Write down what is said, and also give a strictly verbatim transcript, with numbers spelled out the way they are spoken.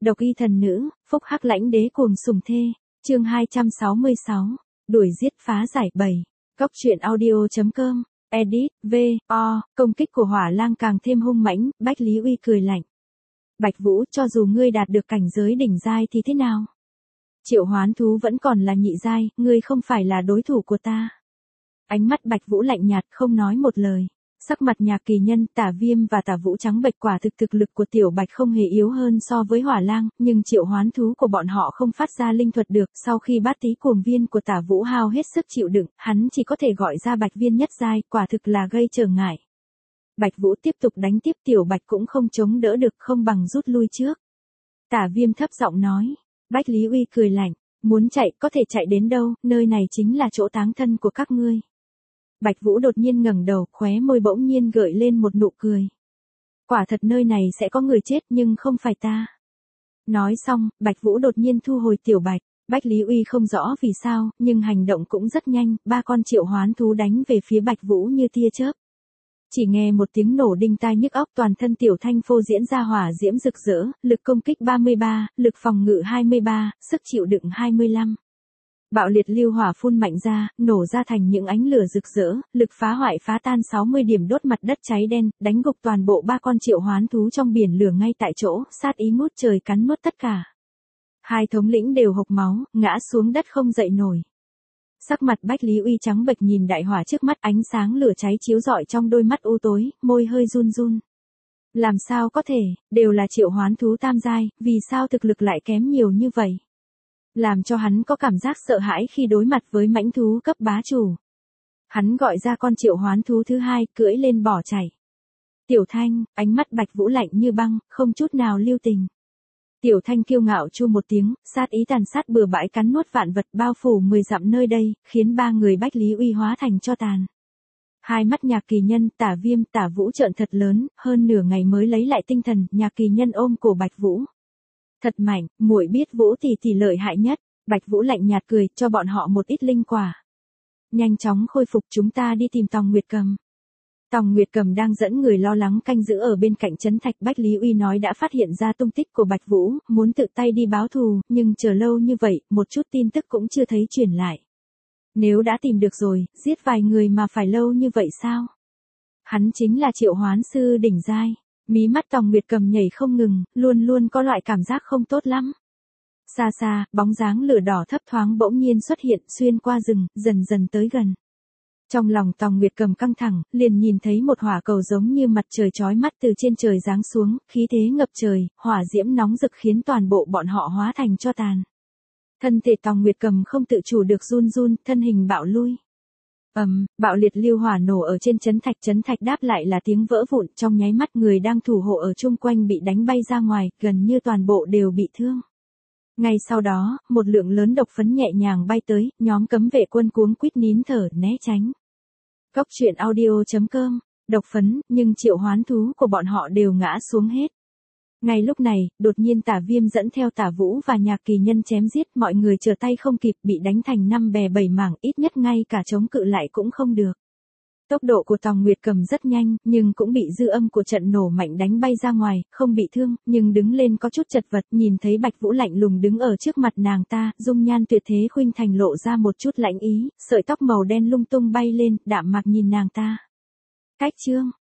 Độc y thần nữ, phúc hắc lãnh đế cuồng sùng thê. Chương hai trăm sáu mươi sáu. Đuổi giết phá giải bảy. Cốc truyện audio chấm com. Edit, V, O, công kích của hỏa lang càng thêm hung mãnh, Bách Lý Uy cười lạnh. Bạch Vũ, cho dù ngươi đạt được cảnh giới đỉnh giai thì thế nào? Triệu hoán thú vẫn còn là nhị giai, ngươi không phải là đối thủ của ta. Ánh mắt Bạch Vũ lạnh nhạt, không nói một lời. Sắc mặt Nhạc Kỳ Nhân, Tả Viêm và Tả Vũ trắng bệch, quả thực thực lực của Tiểu Bạch không hề yếu hơn so với hỏa lang, nhưng triệu hoán thú của bọn họ không phát ra linh thuật được. Sau khi bát tí cuồng viên của Tả Vũ hao hết sức chịu đựng, hắn chỉ có thể gọi ra Bạch viên nhất giai, quả thực là gây trở ngại. Bạch Vũ tiếp tục đánh tiếp, Tiểu Bạch cũng không chống đỡ được, không bằng rút lui trước. Tả Viêm thấp giọng nói. Bách Lý Uy cười lạnh, muốn chạy có thể chạy đến đâu, nơi này chính là chỗ táng thân của các ngươi. Bạch Vũ đột nhiên ngẩng đầu, khóe môi bỗng nhiên gợi lên một nụ cười. Quả thật nơi này sẽ có người chết nhưng không phải ta. Nói xong, Bạch Vũ đột nhiên thu hồi Tiểu Bạch. Bách Lý Uy không rõ vì sao, nhưng hành động cũng rất nhanh, ba con triệu hoán thú đánh về phía Bạch Vũ như tia chớp. Chỉ nghe một tiếng nổ đinh tai nhức óc, toàn thân Tiểu Thanh phô diễn ra hỏa diễm rực rỡ, lực công kích ba mươi ba, lực phòng ngự hai mươi ba, sức chịu đựng hai mươi lăm. Bạo liệt lưu hỏa phun mạnh ra, nổ ra thành những ánh lửa rực rỡ, lực phá hoại phá tan sáu mươi điểm, đốt mặt đất cháy đen, đánh gục toàn bộ ba con triệu hoán thú trong biển lửa ngay tại chỗ, sát ý ngút trời cắn nuốt tất cả. Hai thống lĩnh đều hộc máu, ngã xuống đất không dậy nổi. Sắc mặt Bách Lý Uy trắng bệch nhìn đại hỏa trước mắt, ánh sáng lửa cháy chiếu rọi trong đôi mắt u tối, môi hơi run run. Làm sao có thể, đều là triệu hoán thú tam giai, vì sao thực lực lại kém nhiều như vậy? Làm cho hắn có cảm giác sợ hãi khi đối mặt với mãnh thú cấp bá chủ. Hắn gọi ra con triệu hoán thú thứ hai, cưỡi lên bỏ chạy. Tiểu Thanh, ánh mắt Bạch Vũ lạnh như băng, không chút nào lưu tình. Tiểu Thanh kiêu ngạo chu một tiếng, sát ý tàn sát bừa bãi cắn nuốt vạn vật, bao phủ mười dặm nơi đây, khiến ba người Bách Lý Uy hóa thành tro tàn. Hai mắt Nhạc Kỳ Nhân, Tả Viêm, Tả Vũ trợn thật lớn, hơn nửa ngày mới lấy lại tinh thần. Nhạc Kỳ Nhân ôm cổ Bạch Vũ. Thật mạnh, muội biết Vũ tỷ tỷ lợi hại nhất. Bạch Vũ lạnh nhạt cười, cho bọn họ một ít linh quả. Nhanh chóng khôi phục, chúng ta đi tìm Tòng Nguyệt Cầm. Tòng Nguyệt Cầm đang dẫn người lo lắng canh giữ ở bên cạnh trấn thạch. Bách Lý Uy nói đã phát hiện ra tung tích của Bạch Vũ, muốn tự tay đi báo thù, nhưng chờ lâu như vậy, một chút tin tức cũng chưa thấy truyền lại. Nếu đã tìm được rồi, giết vài người mà phải lâu như vậy sao? Hắn chính là triệu hoán sư đỉnh giai. Mí mắt Tòng Nguyệt Cầm nhảy không ngừng, luôn luôn có loại cảm giác không tốt lắm. Xa xa, bóng dáng lửa đỏ thấp thoáng bỗng nhiên xuất hiện, xuyên qua rừng, dần dần tới gần. Trong lòng Tòng Nguyệt Cầm căng thẳng, liền nhìn thấy một hỏa cầu giống như mặt trời chói mắt từ trên trời giáng xuống, khí thế ngập trời, hỏa diễm nóng rực khiến toàn bộ bọn họ hóa thành tro tàn. Thân thể Tòng Nguyệt Cầm không tự chủ được run run, thân hình bạo lui. Ầm, um, bạo liệt lưu hỏa nổ ở trên trấn thạch, trấn thạch đáp lại là tiếng vỡ vụn, trong nháy mắt người đang thủ hộ ở chung quanh bị đánh bay ra ngoài, gần như toàn bộ đều bị thương. Ngay sau đó, một lượng lớn độc phấn nhẹ nhàng bay tới, nhóm cấm vệ quân cuống quýt nín thở, né tránh. Cốc truyện audio chấm com, độc phấn, nhưng triệu hoán thú của bọn họ đều ngã xuống hết. Ngay lúc này, đột nhiên Tả Viêm dẫn theo Tả Vũ và Nhạc Kỳ Nhân chém giết, mọi người trở tay không kịp, bị đánh thành năm bè bảy mảng, ít nhất ngay cả chống cự lại cũng không được. Tốc độ của Tòng Nguyệt Cầm rất nhanh, nhưng cũng bị dư âm của trận nổ mạnh đánh bay ra ngoài, không bị thương, nhưng đứng lên có chút chật vật, nhìn thấy Bạch Vũ lạnh lùng đứng ở trước mặt nàng ta, dung nhan tuyệt thế khuynh thành lộ ra một chút lãnh ý, sợi tóc màu đen lung tung bay lên, đạm mạc nhìn nàng ta. Cách chương